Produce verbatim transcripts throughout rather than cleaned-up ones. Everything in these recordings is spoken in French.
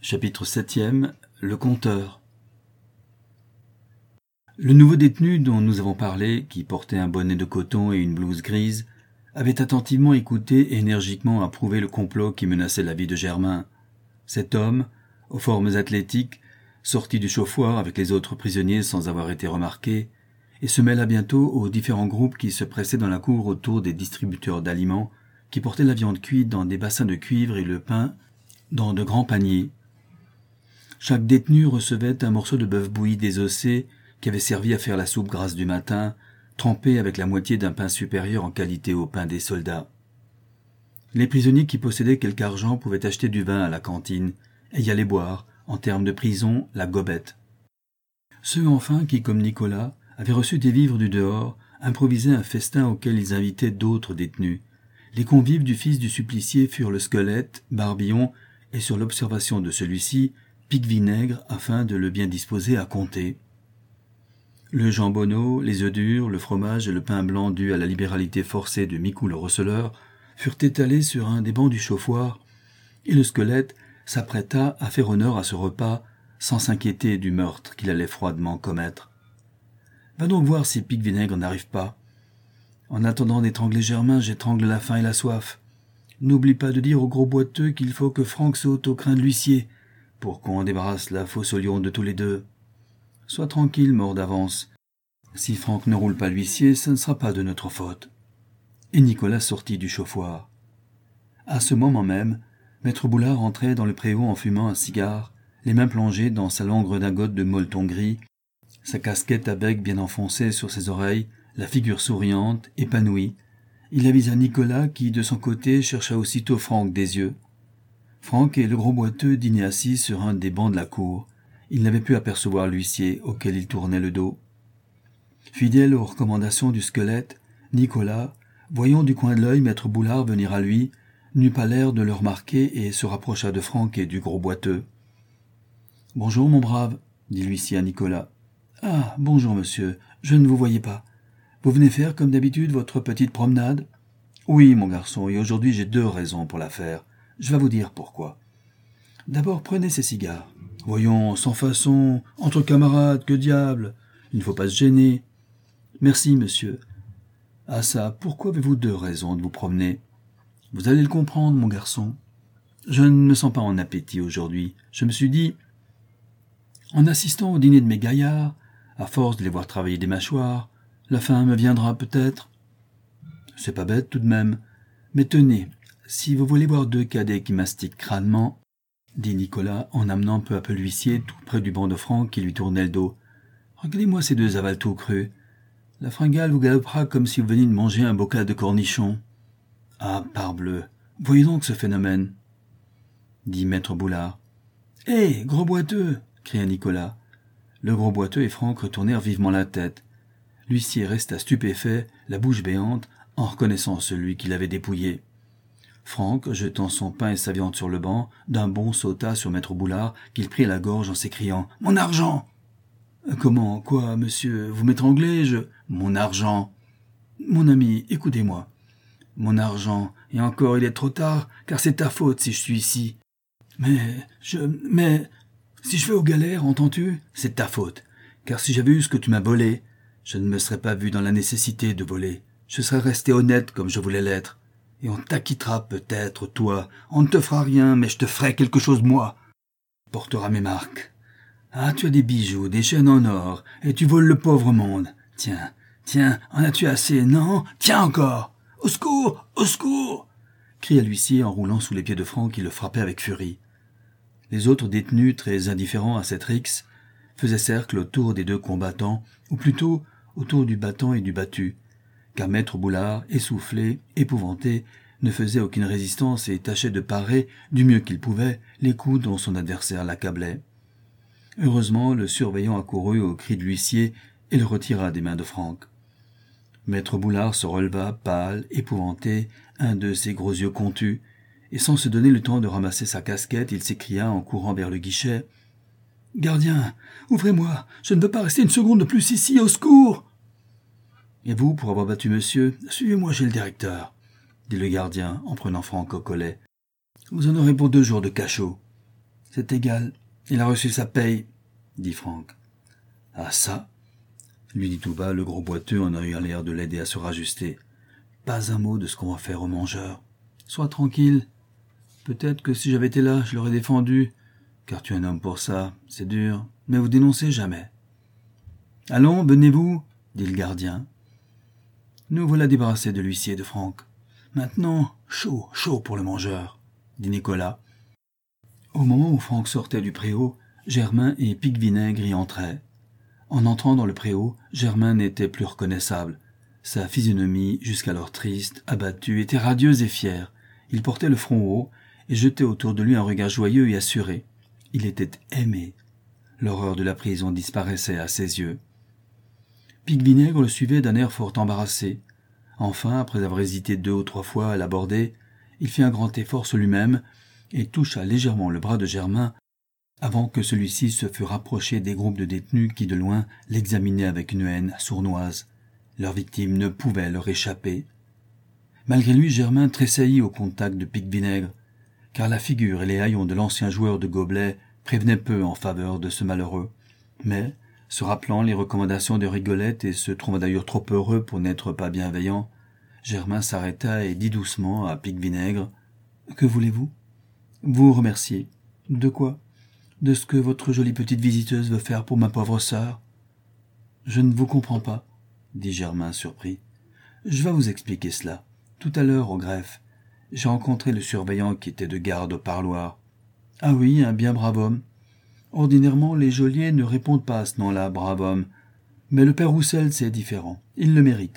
Chapitre septième. Le compteur. Le nouveau détenu dont nous avons parlé, qui portait un bonnet de coton et une blouse grise, avait attentivement écouté et énergiquement approuvé le complot qui menaçait la vie de Germain. Cet homme, aux formes athlétiques, sortit du chauffoir avec les autres prisonniers sans avoir été remarqué, et se mêla bientôt aux différents groupes qui se pressaient dans la cour autour des distributeurs d'aliments, qui portaient la viande cuite dans des bassins de cuivre et le pain dans de grands paniers. Chaque détenu recevait un morceau de bœuf bouilli désossé qui avait servi à faire la soupe grasse du matin, trempé avec la moitié d'un pain supérieur en qualité au pain des soldats. Les prisonniers qui possédaient quelque argent pouvaient acheter du vin à la cantine et y aller boire, en termes de prison, la gobette. Ceux enfin qui, comme Nicolas, avaient reçu des vivres du dehors, improvisaient un festin auquel ils invitaient d'autres détenus. Les convives du fils du supplicié furent le squelette, Barbillon, et sur l'observation de celui-ci, Pique-Vinaigre, afin de le bien disposer à compter. Le jambonneau, les œufs durs, le fromage et le pain blanc dû à la libéralité forcée de Micou le receleur furent étalés sur un des bancs du chauffoir, et le squelette s'apprêta à faire honneur à ce repas sans s'inquiéter du meurtre qu'il allait froidement commettre. Va donc voir si Pique-Vinaigre n'arrive pas. En attendant d'étrangler Germain, j'étrangle la faim et la soif. N'oublie pas de dire au gros boiteux qu'il faut que Franck saute au crin de l'huissier, pour qu'on débarrasse la fosse au lion de tous les deux. Sois tranquille, mort d'avance. Si Franck ne roule pas l'huissier, ce ne sera pas de notre faute. Et Nicolas sortit du chauffoir. À ce moment même, Maître Boulard entrait dans le préau en fumant un cigare, les mains plongées dans sa longue redingote de molleton gris, sa casquette à bec bien enfoncée sur ses oreilles, la figure souriante, épanouie. Il avisa Nicolas qui, de son côté, chercha aussitôt Franck des yeux. Franck et le gros boiteux dînaient assis sur un des bancs de la cour. Il n'avait pu apercevoir l'huissier auquel il tournait le dos. Fidèle aux recommandations du squelette, Nicolas, voyant du coin de l'œil Maître Boulard venir à lui, n'eut pas l'air de le remarquer et se rapprocha de Franck et du gros boiteux. « Bonjour, mon brave, » dit l'huissier à Nicolas. « Ah, bonjour, monsieur, je ne vous voyais pas. Vous venez faire, comme d'habitude, votre petite promenade ?»« Oui, mon garçon, et aujourd'hui j'ai deux raisons pour la faire. Je vais vous dire pourquoi. D'abord, prenez ces cigares. Voyons, sans façon, entre camarades, que diable. Il ne faut pas se gêner. Merci, monsieur. Ah ça, pourquoi avez-vous deux raisons de vous promener? Vous allez le comprendre, mon garçon. Je ne me sens pas en appétit aujourd'hui. Je me suis dit, en assistant au dîner de mes gaillards, à force de les voir travailler des mâchoires, la faim me viendra peut-être. C'est pas bête tout de même. Mais tenez, si vous voulez voir deux cadets qui mastiquent crânement, dit Nicolas en amenant peu à peu l'huissier tout près du banc de Franck qui lui tournait le dos. Regardez-moi ces deux avales tout crus. La fringale vous galopera comme si vous veniez de manger un bocal de cornichons. Ah, parbleu, voyez donc ce phénomène, dit Maître Boulard. Hé, gros boiteux, cria Nicolas. Le gros boiteux et Franck retournèrent vivement la tête. L'huissier resta stupéfait, la bouche béante, en reconnaissant celui qui l'avait dépouillé. Franck, jetant son pain et sa viande sur le banc, d'un bond sauta sur Maître Boulard, qu'il prit à la gorge en s'écriant « Mon argent !»« Comment, quoi, monsieur, vous m'étranglez, je... »« Mon argent !»« Mon ami, écoutez-moi. Mon argent, et encore il est trop tard, car c'est ta faute si je suis ici. Mais, je... mais... si je vais aux galères, entends-tu, c'est ta faute, car si j'avais eu ce que tu m'as volé, je ne me serais pas vu dans la nécessité de voler. Je serais resté honnête comme je voulais l'être. Et on t'acquittera peut-être, toi. On ne te fera rien, mais je te ferai quelque chose, moi. Tu porteras mes marques. Ah, tu as des bijoux, des chaînes en or, et tu voles le pauvre monde. Tiens, tiens, en as-tu assez, non? Tiens encore! Au secours! Au secours! Cria l'huissier en roulant sous les pieds de Franck qui le frappait avec furie. Les autres détenus, très indifférents à cette rixe, faisaient cercle autour des deux combattants, ou plutôt autour du battant et du battu, car Maître Boulard, essoufflé, épouvanté, ne faisait aucune résistance et tâchait de parer, du mieux qu'il pouvait, les coups dont son adversaire l'accablait. Heureusement, le surveillant accourut au cri de l'huissier et le retira des mains de Franck. Maître Boulard se releva, pâle, épouvanté, un de ses gros yeux contus, et sans se donner le temps de ramasser sa casquette, il s'écria en courant vers le guichet. « Gardien, ouvrez-moi, je ne veux pas rester une seconde de plus ici, au secours !»« Et vous, pour avoir battu monsieur, suivez-moi chez le directeur, » dit le gardien en prenant Franck au collet. « Vous en aurez pour deux jours de cachot. » C'est égal, il a reçu sa paye, dit Franck. Ah ça, lui dit tout bas le gros boiteux en ayant l'air de l'aider à se rajuster. Pas un mot de ce qu'on va faire au mangeur. Sois tranquille. Peut-être que si j'avais été là, je l'aurais défendu, car tu es un homme pour ça, c'est dur, mais vous dénoncez jamais. Allons, benez-vous, dit le gardien. Nous voilà débarrassés de l'huissier et de Franck. Maintenant, chaud, chaud pour le mangeur, dit Nicolas. Au moment où Franck sortait du préau, Germain et Pique-Vinaigre y entraient. En entrant dans le préau, Germain n'était plus reconnaissable. Sa physionomie, jusqu'alors triste, abattue, était radieuse et fière. Il portait le front haut et jetait autour de lui un regard joyeux et assuré. Il était aimé. L'horreur de la prison disparaissait à ses yeux. Pique-Vinaigre le suivait d'un air fort embarrassé. Enfin, après avoir hésité deux ou trois fois à l'aborder, il fit un grand effort sur lui-même et toucha légèrement le bras de Germain avant que celui-ci se fût rapproché des groupes de détenus qui, de loin, l'examinaient avec une haine sournoise. Leur victime ne pouvait leur échapper. Malgré lui, Germain tressaillit au contact de Pique-Vinaigre, car la figure et les haillons de l'ancien joueur de gobelets prévenaient peu en faveur de ce malheureux. Mais, se rappelant les recommandations de Rigolette et se trouvant d'ailleurs trop heureux pour n'être pas bienveillant, Germain s'arrêta et dit doucement à Pique-Vinaigre « Que voulez-vous ?»« Vous remercier. De quoi ? De ce que votre jolie petite visiteuse veut faire pour ma pauvre sœur ?»« Je ne vous comprends pas, » dit Germain surpris. « Je vais vous expliquer cela. Tout à l'heure, au greffe, j'ai rencontré le surveillant qui était de garde au parloir. Ah oui, un bien brave homme. Ordinairement, les geôliers ne répondent pas à ce nom-là, brave homme. Mais le père Roussel, c'est différent. Il le mérite.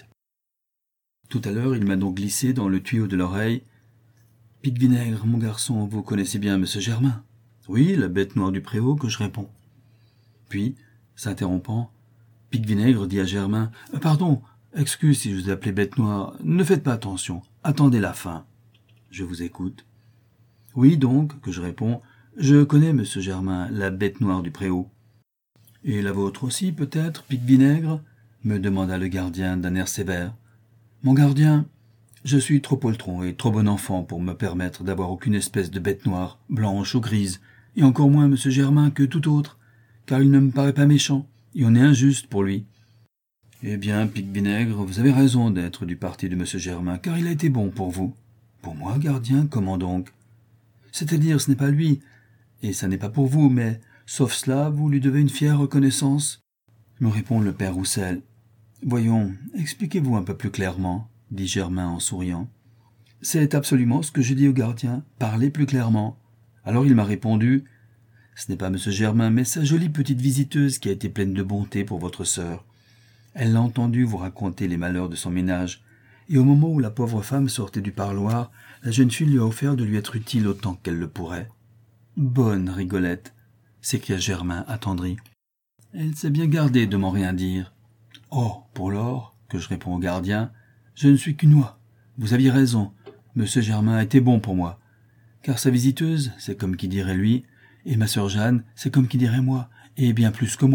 Tout à l'heure, il m'a donc glissé dans le tuyau de l'oreille. « Pique-Vinaigre, mon garçon, vous connaissez bien monsieur Germain ?»« Oui, la bête noire du préau que je réponds. » Puis, s'interrompant, Pique-Vinaigre dit à Germain « Pardon, excuse si je vous ai appelé bête noire. Ne faites pas attention. Attendez la fin. » Je vous écoute. « Oui, donc, que je réponds, je connais monsieur Germain, la bête noire du préau. »« Et la vôtre aussi, peut-être, Pique-Vinaigre ?» me demanda le gardien d'un air sévère. « Mon gardien, je suis trop poltron et trop bon enfant pour me permettre d'avoir aucune espèce de bête noire, blanche ou grise, et encore moins monsieur Germain que tout autre, car il ne me paraît pas méchant, et on est injuste pour lui. »« Eh bien, Pique-Vinaigre, vous avez raison d'être du parti de monsieur Germain, car il a été bon pour vous. »« Pour moi, gardien, comment donc ?»« C'est-à-dire, ce n'est pas lui, et ça n'est pas pour vous, mais, sauf cela, vous lui devez une fière reconnaissance. » me répond le père Roussel. « Voyons, expliquez-vous un peu plus clairement, » dit Germain en souriant. « C'est absolument ce que je dis au gardien, parlez plus clairement. » Alors il m'a répondu « Ce n'est pas monsieur Germain, mais sa jolie petite visiteuse qui a été pleine de bonté pour votre sœur. Elle l'a entendu vous raconter les malheurs de son ménage, et au moment où la pauvre femme sortait du parloir, la jeune fille lui a offert de lui être utile autant qu'elle le pourrait. »« Bonne Rigolette !» s'écria Germain attendri. « Elle s'est bien gardée de m'en rien dire. »« Oh, pour lors, que je réponds au gardien, je ne suis qu'une oie. Vous aviez raison, monsieur Germain a été bon pour moi. Car sa visiteuse, c'est comme qui dirait lui, et ma sœur Jeanne, c'est comme qui dirait moi, et bien plus que moi. »«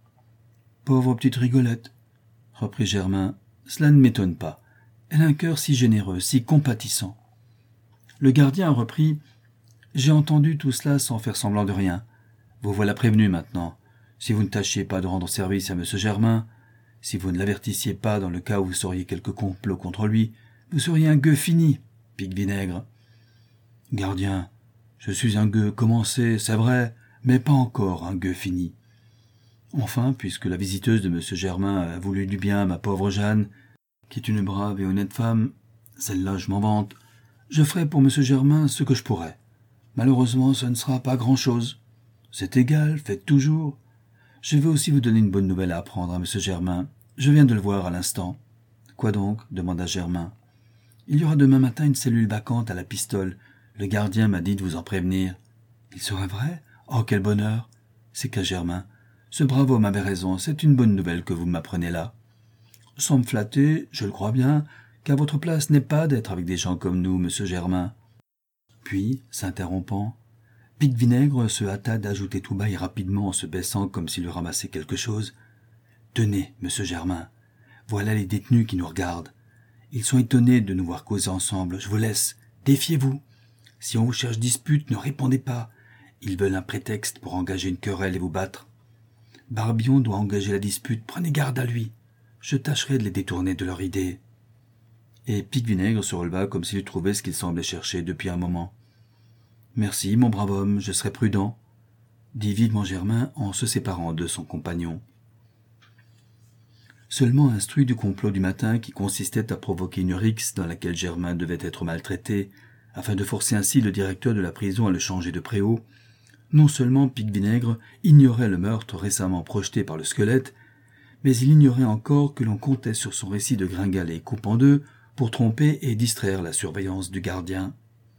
Pauvre petite Rigolette, » reprit Germain, « cela ne m'étonne pas. Elle a un cœur si généreux, si compatissant. » Le gardien reprit « J'ai entendu tout cela sans faire semblant de rien. Vous voilà prévenu maintenant. Si vous ne tâchiez pas de rendre service à monsieur Germain, si vous ne l'avertissiez pas dans le cas où vous sauriez quelque complot contre lui, vous seriez un gueux fini, Pique-Vinaigre. »« Gardien, je suis un gueux commencé, c'est vrai, mais pas encore un gueux fini. Enfin, puisque la visiteuse de monsieur Germain a voulu du bien à ma pauvre Jeanne, qui est une brave et honnête femme, celle-là je m'en vante, je ferai pour monsieur Germain ce que je pourrai. Malheureusement, ce ne sera pas grand-chose. C'est égal, faites toujours. Je veux aussi vous donner une bonne nouvelle à apprendre à monsieur Germain. Je viens de le voir à l'instant. »« Quoi donc ?» demanda Germain. « Il y aura demain matin une cellule vacante à la Pistole. Le gardien m'a dit de vous en prévenir. »« Il serait vrai ? Oh, quel bonheur !» s'écria Germain. « Ce brave homme avait raison, c'est une bonne nouvelle que vous m'apprenez là. Sans me flatter, je le crois bien, car votre place n'est pas d'être avec des gens comme nous, monsieur Germain. » Puis, s'interrompant, Pique-Vinaigre se hâta d'ajouter tout bas et rapidement en se baissant comme s'il eût ramassé quelque chose. « Tenez, monsieur Germain, voilà les détenus qui nous regardent. Ils sont étonnés de nous voir causer ensemble. Je vous laisse. Défiez-vous. Si on vous cherche dispute, ne répondez pas. Ils veulent un prétexte pour engager une querelle et vous battre. Barbillon doit engager la dispute, prenez garde à lui. Je tâcherai de les détourner de leur idée. » Et Pique-Vinaigre se releva comme s'il eût trouvé ce qu'il semblait chercher depuis un moment. « Merci, mon brave homme, je serai prudent, » dit vivement Germain en se séparant de son compagnon. Seulement instruit du complot du matin qui consistait à provoquer une rixe dans laquelle Germain devait être maltraité, afin de forcer ainsi le directeur de la prison à le changer de préau, non seulement Pique-Vinaigre ignorait le meurtre récemment projeté par le squelette, mais il ignorait encore que l'on comptait sur son récit de gringalet coupe en deux pour tromper et distraire la surveillance du gardien.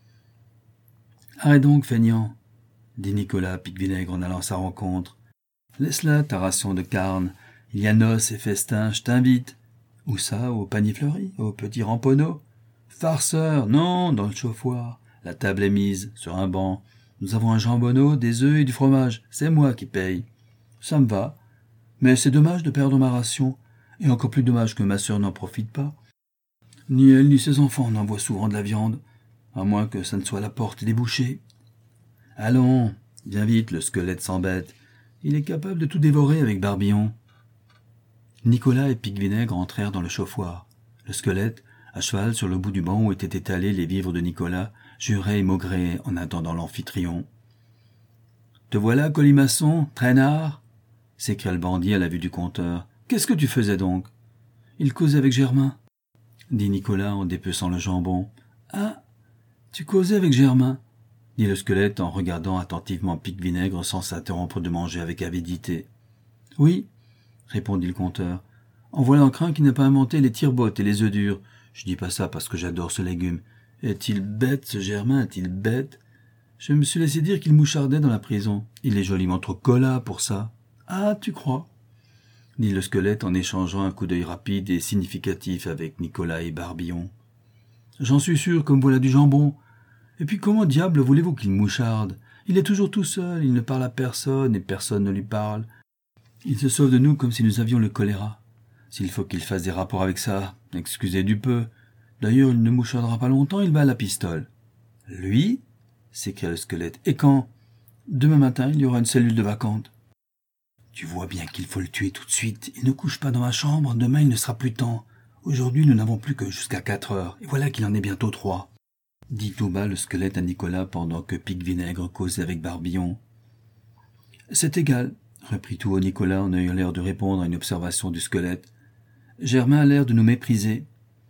« Arrête donc, feignant, » dit Nicolas Pique-Vinaigre en allant à sa rencontre. « Laisse-la, ta ration de carne. Il y a noces et festin, je t'invite. »« Où ça, au panier fleuri, au petit ramponneau ?»« Farceur, non, dans le chauffoir. La table est mise, sur un banc. Nous avons un jambonneau, des œufs et du fromage. C'est moi qui paye. Ça me va. Mais c'est dommage de perdre ma ration, et encore plus dommage que ma sœur n'en profite pas. Ni elle ni ses enfants n'envoient souvent de la viande, à moins que ça ne soit la porte des bouchers. Allons, viens vite, le squelette s'embête. Il est capable de tout dévorer avec Barbillon. » Nicolas et Pique-Vinaigre entrèrent dans le chauffoir. Le squelette, à cheval sur le bout du banc où étaient étalés les vivres de Nicolas, jurait et maugréait en attendant l'amphitryon. « Te voilà, colimaçon, traînard » s'écria le bandit à la vue du compteur. « Qu'est-ce que tu faisais donc ?»« Il causait avec Germain, » dit Nicolas en dépeçant le jambon. « Ah, tu causais avec Germain » dit le squelette en regardant attentivement Pique-Vinaigre sans s'interrompre de manger avec avidité. « Oui, » répondit le compteur. « En voilà un crin qui n'a pas inventé les tire-bottes et les œufs durs. Je dis pas ça parce que j'adore ce légume. Est-il bête, ce Germain, est-il bête? Je me suis laissé dire qu'il mouchardait dans la prison. Il est joliment trop colas pour ça. »« Ah, tu crois ?» dit le squelette en échangeant un coup d'œil rapide et significatif avec Nicolas et Barbillon. « J'en suis sûr, comme voilà du jambon. Et puis comment diable voulez-vous qu'il moucharde? Il est toujours tout seul, il ne parle à personne et personne ne lui parle. Il se sauve de nous comme si nous avions le choléra. S'il faut qu'il fasse des rapports avec ça, excusez du peu. D'ailleurs, il ne mouchardera pas longtemps, il va à la pistole. »« Lui ?» s'écria le squelette. « Et quand ? Demain matin, il y aura une cellule de vacante. »« Tu vois bien qu'il faut le tuer tout de suite. Il ne couche pas dans ma chambre, demain il ne sera plus temps. Aujourd'hui, nous n'avons plus que jusqu'à quatre heures, et voilà qu'il en est bientôt trois. » dit tout bas le squelette à Nicolas pendant que Pique-Vinaigre causait avec Barbillon. « C'est égal, » reprit tout haut Nicolas en ayant l'air de répondre à une observation du squelette. « Germain a l'air de nous mépriser. »«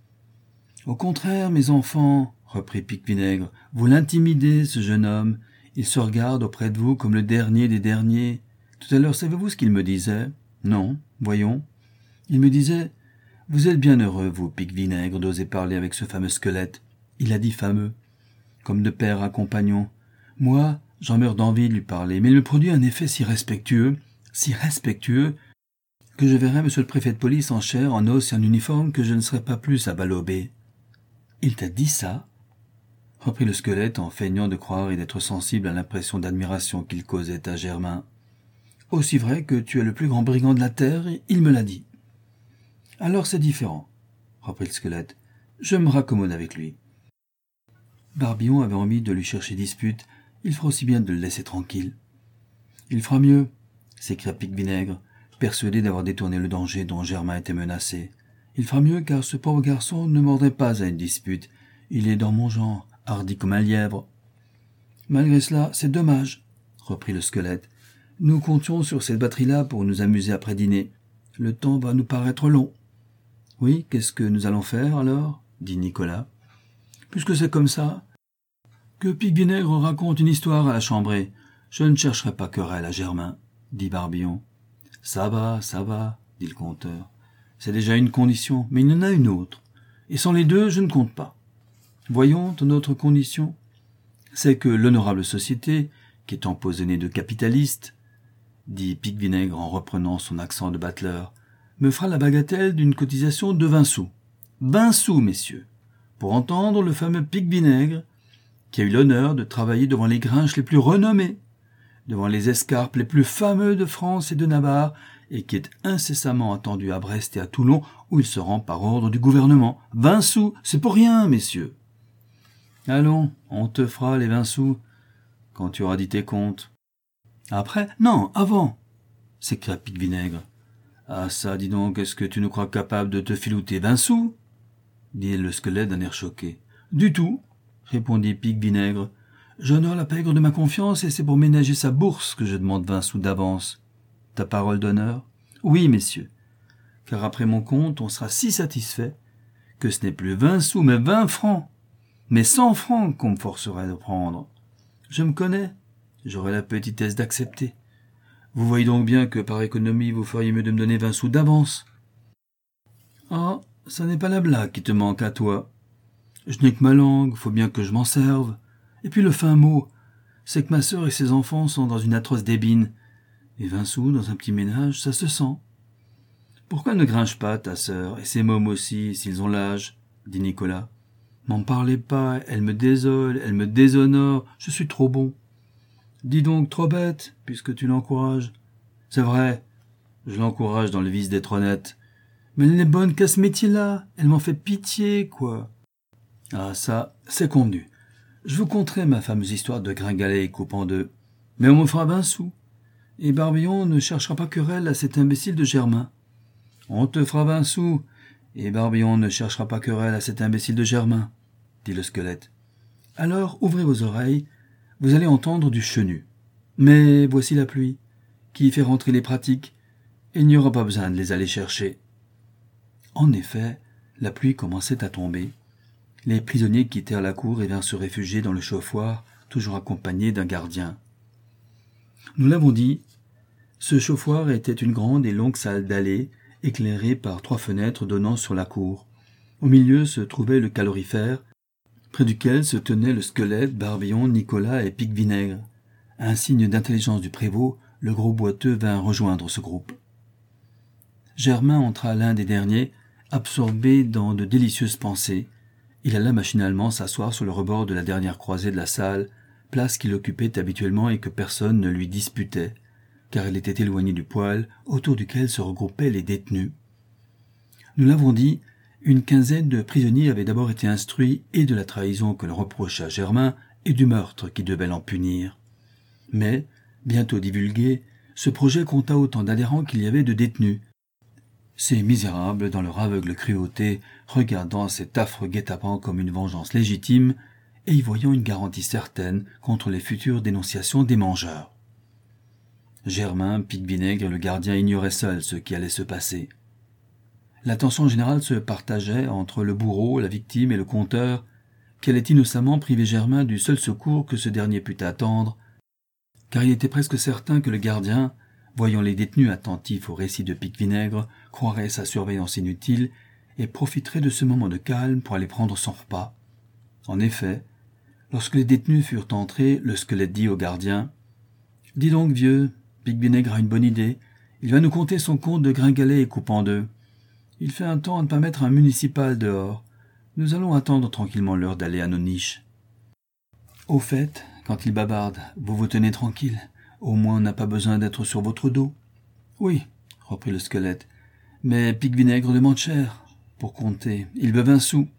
Au contraire, mes enfants, » reprit Pique-Vinaigre, « vous l'intimidez, ce jeune homme. Il se regarde auprès de vous comme le dernier des derniers. Tout à l'heure, savez-vous ce qu'il me disait ? Non, voyons. Il me disait, « Vous êtes bien heureux, vous, Pique-Vinaigre, d'oser parler avec ce fameux squelette. » Il a dit fameux, comme de père à compagnon. Moi, j'en meurs d'envie de lui parler, mais il me produit un effet si respectueux, si respectueux, que je verrai monsieur le préfet de police en chair, en os et en uniforme, que je ne serai pas plus à balober. »« Il t'a dit ça ?» reprit le squelette en feignant de croire et d'être sensible à l'impression d'admiration qu'il causait à Germain. « Aussi vrai que tu es le plus grand brigand de la terre, il me l'a dit. »« Alors c'est différent, » reprit le squelette. « Je me raccommode avec lui. » Barbillon avait envie de lui chercher dispute, il fera aussi bien de le laisser tranquille. « Il fera mieux, » s'écria Pique-Vinaigre, persuadé d'avoir détourné le danger dont Germain était menacé. « Il fera mieux car ce pauvre garçon ne mordrait pas à une dispute. Il est dans mon genre, hardi comme un lièvre. »« Malgré cela, c'est dommage, » reprit le squelette. « Nous comptions sur cette batterie-là pour nous amuser après dîner. Le temps va nous paraître long. »« Oui, qu'est-ce que nous allons faire alors ?» dit Nicolas. « Puisque c'est comme ça, que Pique-Vinaigre raconte une histoire à la chambrée. Je ne chercherai pas querelle à Germain, » dit Barbillon. « Ça va, ça va, » dit le compteur. « C'est déjà une condition, mais il y en a une autre. Et sans les deux, je ne compte pas. Voyons ton autre condition. C'est que l'honorable société, qui est empoisonnée de capitalistes, dit Pique-Vinaigre en reprenant son accent de battleur, me fera la bagatelle d'une cotisation de vingt sous. Vingt sous, messieurs, pour entendre le fameux Pique-Vinaigre, qui a eu l'honneur de travailler devant les grinches les plus renommés, devant les escarpes les plus fameux de France et de Navarre, et qui est incessamment attendu à Brest et à Toulon, où il se rend par ordre du gouvernement. Vingt sous, c'est pour rien, messieurs. Allons, on te fera les vingt sous. quand tu auras dit tes comptes. Après? Non, avant, s'écria Pique-Vinaigre. Ah ça, dis donc, est-ce que tu nous crois capable de te filouter vingt sous? Dit le squelette d'un air choqué. Du tout, répondit Pique-Vinaigre. J'honore la pègre de ma confiance et c'est pour ménager sa bourse que je demande vingt sous d'avance. Ta parole d'honneur? Oui, messieurs, car après mon compte, on sera si satisfait que ce n'est plus vingt sous, mais vingt francs, mais cent francs qu'on me forcerait de prendre. Je me connais, j'aurai la petitesse d'accepter. Vous voyez donc bien que par économie, vous feriez mieux de me donner vingt sous d'avance. Ah, ça n'est pas la blague qui te manque à toi. Je n'ai que ma langue, faut bien que je m'en serve. Et puis le fin mot, c'est que ma sœur et ses enfants sont dans une atroce débine. Et vingt sous dans un petit ménage, ça se sent. Pourquoi ne grinche pas ta sœur, et ses mômes aussi, s'ils ont l'âge, dit Nicolas. M'en parlez pas, elle me désole, elle me déshonore, je suis trop bon. Dis donc, trop bête, puisque tu l'encourages. C'est vrai, je l'encourage dans le vice d'être honnête. Mais elle n'est bonne qu'à ce métier-là, elle m'en fait pitié, quoi. Ah ça, c'est convenu. Je vous conterai ma fameuse histoire de Gringalet coupe en deux. Mais on me fera vingt sous. Et Barbillon ne cherchera pas querelle à cet imbécile de Germain. On te fera vingt sous, et Barbillon ne cherchera pas querelle à cet imbécile de Germain, dit le squelette. Alors ouvrez vos oreilles, vous allez entendre du chenu. Mais voici la pluie, qui fait rentrer les pratiques, et il n'y aura pas besoin de les aller chercher. En effet, la pluie commençait à tomber. Les prisonniers quittèrent la cour et vinrent se réfugier dans le chauffoir, toujours accompagnés d'un gardien. Nous l'avons dit, ce chauffoir était une grande et longue salle d'allée, éclairée par trois fenêtres donnant sur la cour. Au milieu se trouvait le calorifère, près duquel se tenaient le squelette, Barbillon, Nicolas et Pique-Vinaigre. Un signe d'intelligence du prévôt, le gros boiteux vint rejoindre ce groupe. Germain entra l'un des derniers, absorbé dans de délicieuses pensées. Il alla machinalement s'asseoir sur le rebord de la dernière croisée de la salle, place qu'il occupait habituellement et que personne ne lui disputait, car il était éloigné du poêle autour duquel se regroupaient les détenus. Nous l'avons dit, une quinzaine de prisonniers avaient d'abord été instruits et de la trahison que l'on reprochait à Germain et du meurtre qui devait l'en punir. Mais, bientôt divulgué, ce projet compta autant d'adhérents qu'il y avait de détenus. Ces misérables, dans leur aveugle cruauté, regardant cet affreux guet-apens comme une vengeance légitime et y voyant une garantie certaine contre les futures dénonciations des mangeurs. Germain, Pique-Vinaigre et le gardien ignoraient seuls ce qui allait se passer. L'attention générale se partageait entre le bourreau, la victime et le conteur, qui allait innocemment priver Germain du seul secours que ce dernier put attendre, car il était presque certain que le gardien, voyant les détenus attentifs au récit de Pique-Vinaigre, croirait sa surveillance inutile et profiterait de ce moment de calme pour aller prendre son repas. En effet, lorsque les détenus furent entrés, le squelette dit au gardien « Dis donc, vieux, Pique-Vinaigre a une bonne idée. Il va nous conter son conte de Gringalet et coupe en deux. Il fait un temps à ne pas mettre un municipal dehors. Nous allons attendre tranquillement l'heure d'aller à nos niches. Au fait, quand il bavarde, vous vous tenez tranquille. Au moins on n'a pas besoin d'être sur votre dos. Oui, reprit le squelette, mais Pique-Vinaigre demande cher. Pour compter, il veut vingt sous.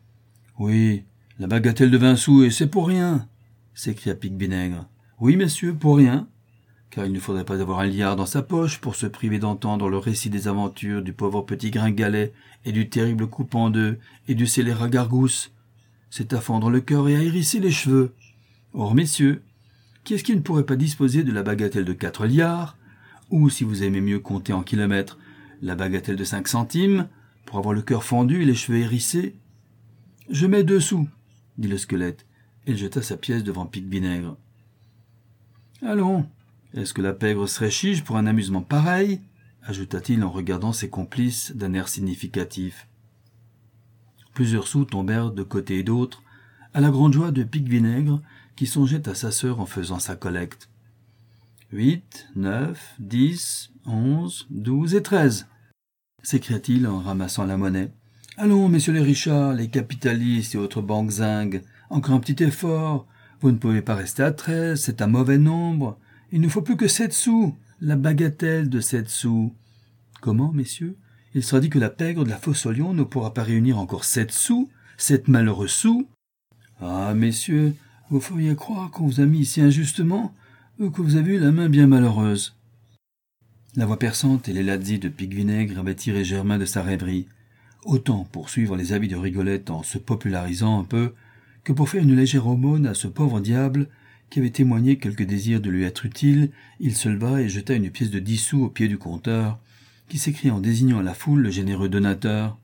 Oui, la bagatelle de vingt sous, et c'est pour rien, s'écria Pique-Vinaigre. Oui, messieurs, pour rien, car il ne faudrait pas avoir un liard dans sa poche pour se priver d'entendre le récit des aventures du pauvre petit Gringalet et du terrible coupe en deux et du scélérat Gargousse. C'est à fendre le cœur et à hérisser les cheveux. Or, messieurs, qui est-ce qui ne pourrait pas disposer de la bagatelle de quatre liards, ou, si vous aimez mieux compter en kilomètres, la bagatelle de cinq centimes, pour avoir le cœur fendu et les cheveux hérissés? Je mets deux sous, dit le squelette, et il jeta sa pièce devant Pique-Vinaigre. Allons, est-ce que la pègre serait chiche pour un amusement pareil? Ajouta-t-il en regardant ses complices d'un air significatif. Plusieurs sous tombèrent de côté et d'autre, à la grande joie de Pique-Vinaigre, qui songeait à sa sœur en faisant sa collecte. Huit, neuf, dix, onze, douze et treize, s'écria-t-il en ramassant la monnaie. Allons, messieurs les richards, les capitalistes et autres banques zingues, encore un petit effort. Vous ne pouvez pas rester à treize, c'est un mauvais nombre. Il ne faut plus que sept sous, la bagatelle de sept sous. Comment, messieurs? Il sera dit que la pègre de la fosse au lion ne pourra pas réunir encore sept sous, sept malheureux sous. Ah, messieurs, Vous feriez croire qu'on vous a mis ici injustement, ou que vous avez eu la main bien malheureuse. » La voix perçante et les lazzi de Pique-Vinaigre avaient tiré Germain de sa rêverie, autant pour suivre les habits de Rigolette en se popularisant un peu, que pour faire une légère aumône à ce pauvre diable qui avait témoigné quelque désir de lui être utile. Il se leva et jeta une pièce de dix sous aux pieds du compteur, qui s'écria en désignant à la foule le généreux donateur.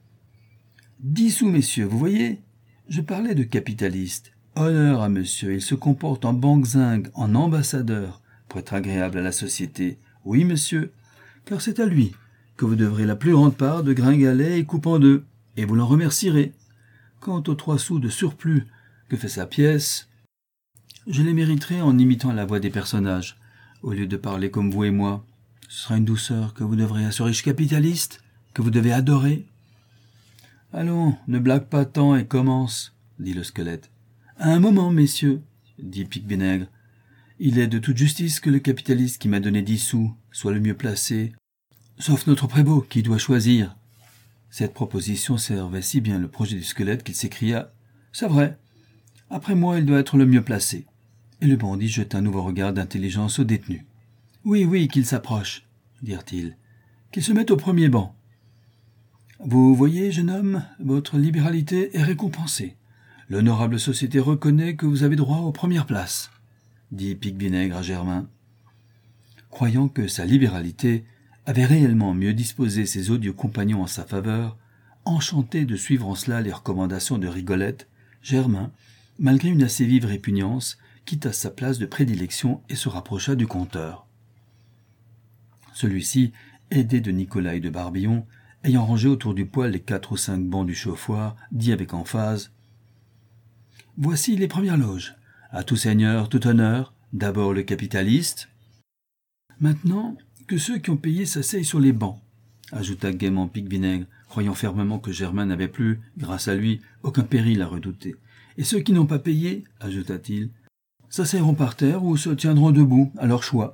« Dix sous, messieurs, vous voyez ? Je parlais de capitaliste. Honneur à monsieur, il se comporte en banque-zingue, en ambassadeur, pour être agréable à la société. Oui, monsieur, car c'est à lui que vous devrez la plus grande part de Gringalet et Coupe en deux, et vous l'en remercierez. Quant aux trois sous de surplus que fait sa pièce, je les mériterai en imitant la voix des personnages, au lieu de parler comme vous et moi. Ce sera une douceur que vous devrez à ce riche capitaliste, que vous devez adorer. »« Allons, ne blague pas tant et commence, » dit le squelette. « Un moment, messieurs, » dit Pique-Vinaigre. « Il est de toute justice que le capitaliste qui m'a donné dix sous soit le mieux placé, sauf notre prévôt qui doit choisir. » Cette proposition servait si bien le projet du squelette qu'il s'écria « C'est vrai, après moi il doit être le mieux placé. » Et le bandit jeta un nouveau regard d'intelligence au détenu. « Oui, oui, qu'il s'approche, » dirent-ils, « qu'il se mette au premier banc. Vous voyez, jeune homme, votre libéralité est récompensée. L'honorable société reconnaît que vous avez droit aux premières places, » dit Pique-Vinaigre à Germain. Croyant que sa libéralité avait réellement mieux disposé ses odieux compagnons en sa faveur, enchanté de suivre en cela les recommandations de Rigolette, Germain, malgré une assez vive répugnance, quitta sa place de prédilection et se rapprocha du compteur. Celui-ci, aidé de Nicolas et de Barbillon, ayant rangé autour du poêle les quatre ou cinq bancs du chauffoir, dit avec emphase « Voici les premières loges. À tout seigneur, tout honneur, d'abord le capitaliste. Maintenant, que ceux qui ont payé s'asseyent sur les bancs, » ajouta gaiement Pique-Vinaigre, croyant fermement que Germain n'avait plus, grâce à lui, aucun péril à redouter. « Et ceux qui n'ont pas payé, » ajouta-t-il, « s'asseyeront par terre ou se tiendront debout, à leur choix. »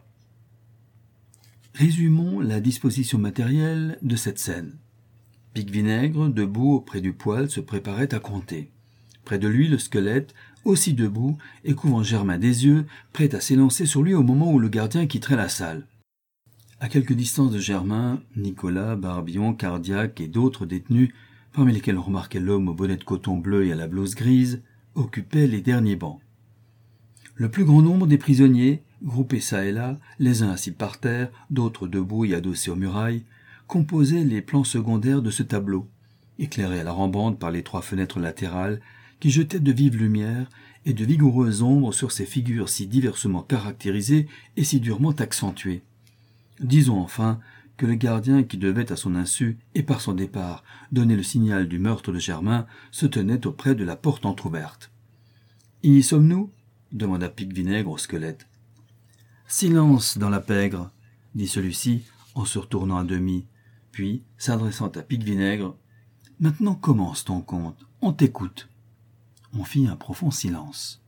Résumons la disposition matérielle de cette scène. Pique-Vinaigre, debout auprès du poêle, se préparait à compter. Près de lui, le squelette, aussi debout, et couvrant Germain des yeux, prêt à s'élancer sur lui au moment où le gardien quitterait la salle. À quelque distance de Germain, Nicolas, Barbillon, Cardiaque et d'autres détenus, parmi lesquels on remarquait l'homme au bonnet de coton bleu et à la blouse grise, occupaient les derniers bancs. Le plus grand nombre des prisonniers, groupés çà et là, les uns assis par terre, d'autres debout et adossés aux murailles, composaient les plans secondaires de ce tableau, éclairé à la rembande par les trois fenêtres latérales qui jetaient de vives lumières et de vigoureuses ombres sur ces figures si diversement caractérisées et si durement accentuées. Disons enfin que le gardien qui devait à son insu et par son départ donner le signal du meurtre de Germain se tenait auprès de la porte entr'ouverte. « Y sommes-nous » demanda Pique-Vinaigre au squelette. « Silence dans la pègre » dit celui-ci en se retournant à demi, puis, s'adressant à Pique-Vinaigre, « Maintenant commence ton conte, on t'écoute. » On fit un profond silence.